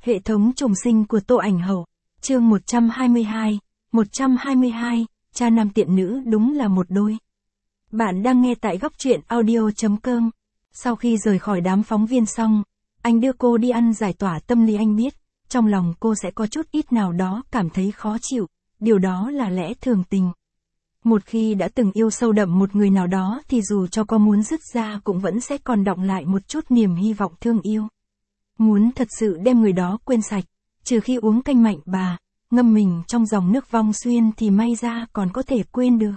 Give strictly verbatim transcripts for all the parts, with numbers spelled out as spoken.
Hệ thống trùng sinh của Tô Ảnh Hậu. Chương một trăm hai mươi hai. một trăm hai mươi hai, cha nam tiện nữ đúng là một đôi. Bạn đang nghe tại góc truyện audio chấm com. Sau khi rời khỏi đám phóng viên xong, anh đưa cô đi ăn giải tỏa tâm lý. Anh biết, trong lòng cô sẽ có chút ít nào đó cảm thấy khó chịu, điều đó là lẽ thường tình. Một khi đã từng yêu sâu đậm một người nào đó thì dù cho có muốn dứt ra cũng vẫn sẽ còn đọng lại một chút niềm hy vọng thương yêu. Muốn thật sự đem người đó quên sạch, trừ khi uống canh mạnh bà, ngâm mình trong dòng nước vong xuyên thì may ra còn có thể quên được.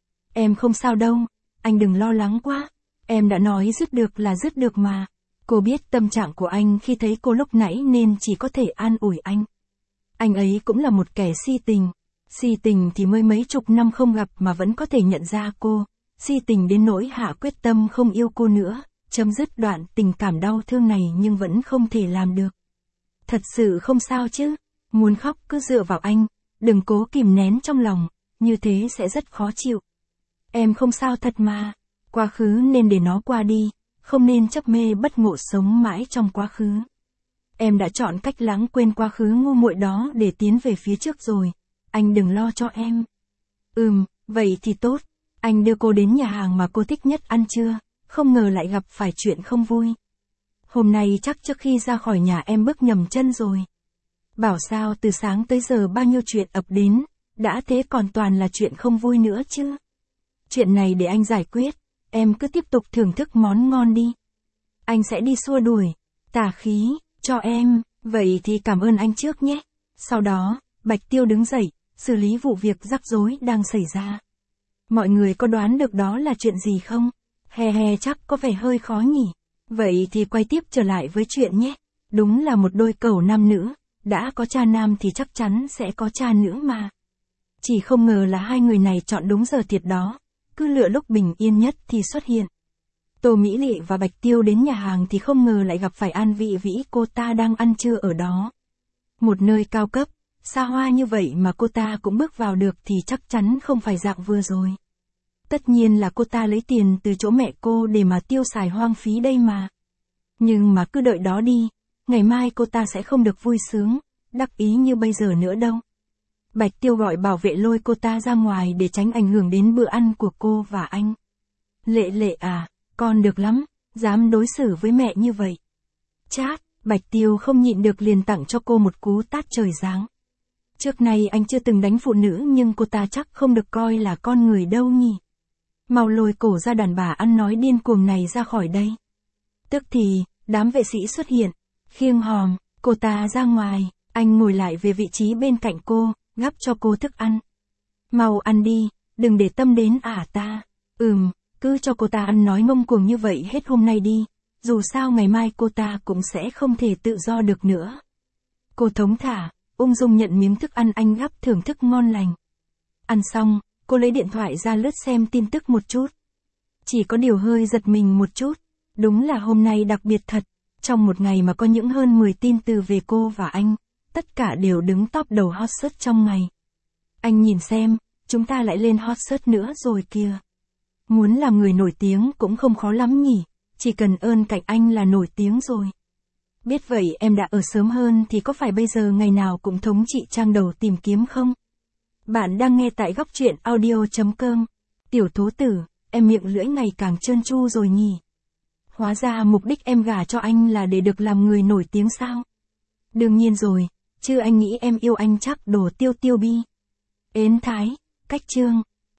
Em không sao đâu, anh đừng lo lắng quá, em đã nói dứt được là dứt được mà. Cô biết tâm trạng của anh khi thấy cô lúc nãy nên chỉ có thể an ủi anh. Anh ấy cũng là một kẻ si tình. Si tình thì mới mấy chục năm không gặp mà vẫn có thể nhận ra cô. Si tình đến nỗi hạ quyết tâm không yêu cô nữa, chấm dứt đoạn tình cảm đau thương này nhưng vẫn không thể làm được. Thật sự không sao chứ, muốn khóc cứ dựa vào anh, đừng cố kìm nén trong lòng, như thế sẽ rất khó chịu. Em không sao thật mà, quá khứ nên để nó qua đi, không nên chấp mê bất ngộ sống mãi trong quá khứ. Em đã chọn cách lãng quên quá khứ ngu muội đó để tiến về phía trước rồi, anh đừng lo cho em. Ừm, vậy thì tốt, anh đưa cô đến nhà hàng mà cô thích nhất ăn trưa, không ngờ lại gặp phải chuyện không vui. Hôm nay chắc trước khi ra khỏi nhà em bước nhầm chân rồi. Bảo sao từ sáng tới giờ bao nhiêu chuyện ập đến, đã thế còn toàn là chuyện không vui nữa chứ. Chuyện này để anh giải quyết, em cứ tiếp tục thưởng thức món ngon đi. Anh sẽ đi xua đuổi tà khí cho em, vậy thì cảm ơn anh trước nhé. Sau đó, Bạch Tiêu đứng dậy, xử lý vụ việc rắc rối đang xảy ra. Mọi người có đoán được đó là chuyện gì không? He he, chắc có vẻ hơi khó nhỉ. Vậy thì quay tiếp trở lại với chuyện nhé. Đúng là một đôi cẩu nam nữ, đã có cha nam thì chắc chắn sẽ có cha nữ mà. Chỉ không ngờ là hai người này chọn đúng giờ thiệt đó, cứ lựa lúc bình yên nhất thì xuất hiện. Tô Mỹ Lệ và Bạch Tiêu đến nhà hàng thì không ngờ lại gặp phải An Vị Vĩ, cô ta đang ăn trưa ở đó. Một nơi cao cấp, xa hoa như vậy mà cô ta cũng bước vào được thì chắc chắn không phải dạng vừa rồi. Tất nhiên là cô ta lấy tiền từ chỗ mẹ cô để mà tiêu xài hoang phí đây mà. Nhưng mà cứ đợi đó đi, ngày mai cô ta sẽ không được vui sướng, đắc ý như bây giờ nữa đâu. Bạch Tiêu gọi bảo vệ lôi cô ta ra ngoài để tránh ảnh hưởng đến bữa ăn của cô và anh. Lệ Lệ à, con được lắm, dám đối xử với mẹ như vậy. Chát, Bạch Tiêu không nhịn được liền tặng cho cô một cú tát trời giáng. Trước nay anh chưa từng đánh phụ nữ nhưng cô ta chắc không được coi là con người đâu nhỉ. Mau lôi cổ ra đàn bà ăn nói điên cuồng này ra khỏi đây. Tức thì, đám vệ sĩ xuất hiện, khiêng hòm cô ta ra ngoài, anh ngồi lại về vị trí bên cạnh cô, gắp cho cô thức ăn. Mau ăn đi, đừng để tâm đến ả ta. Ừm, cứ cho cô ta ăn nói ngông cuồng như vậy hết hôm nay đi, dù sao ngày mai cô ta cũng sẽ không thể tự do được nữa. Cô thống thả, ung dung nhận miếng thức ăn anh gắp thưởng thức ngon lành. Ăn xong, cô lấy điện thoại ra lướt xem tin tức một chút. Chỉ có điều hơi giật mình một chút, đúng là hôm nay đặc biệt thật, trong một ngày mà có những hơn mười tin từ về cô và anh, tất cả đều đứng top đầu hot search trong ngày. Anh nhìn xem, chúng ta lại lên hot search nữa rồi kìa. Muốn làm người nổi tiếng cũng không khó lắm nhỉ, chỉ cần ơn cạnh anh là nổi tiếng rồi. Biết vậy em đã ở sớm hơn thì có phải bây giờ ngày nào cũng thống trị trang đầu tìm kiếm không? Bạn đang nghe tại góc truyện audio chấm com. Tiểu Tố Tử, em miệng lưỡi ngày càng trơn tru rồi nhỉ. Hóa ra mục đích em gả cho anh là để được làm người nổi tiếng sao? Đương nhiên rồi, chứ anh nghĩ em yêu anh chắc đồ tiêu tiêu bi. Ến Thái, cách chương.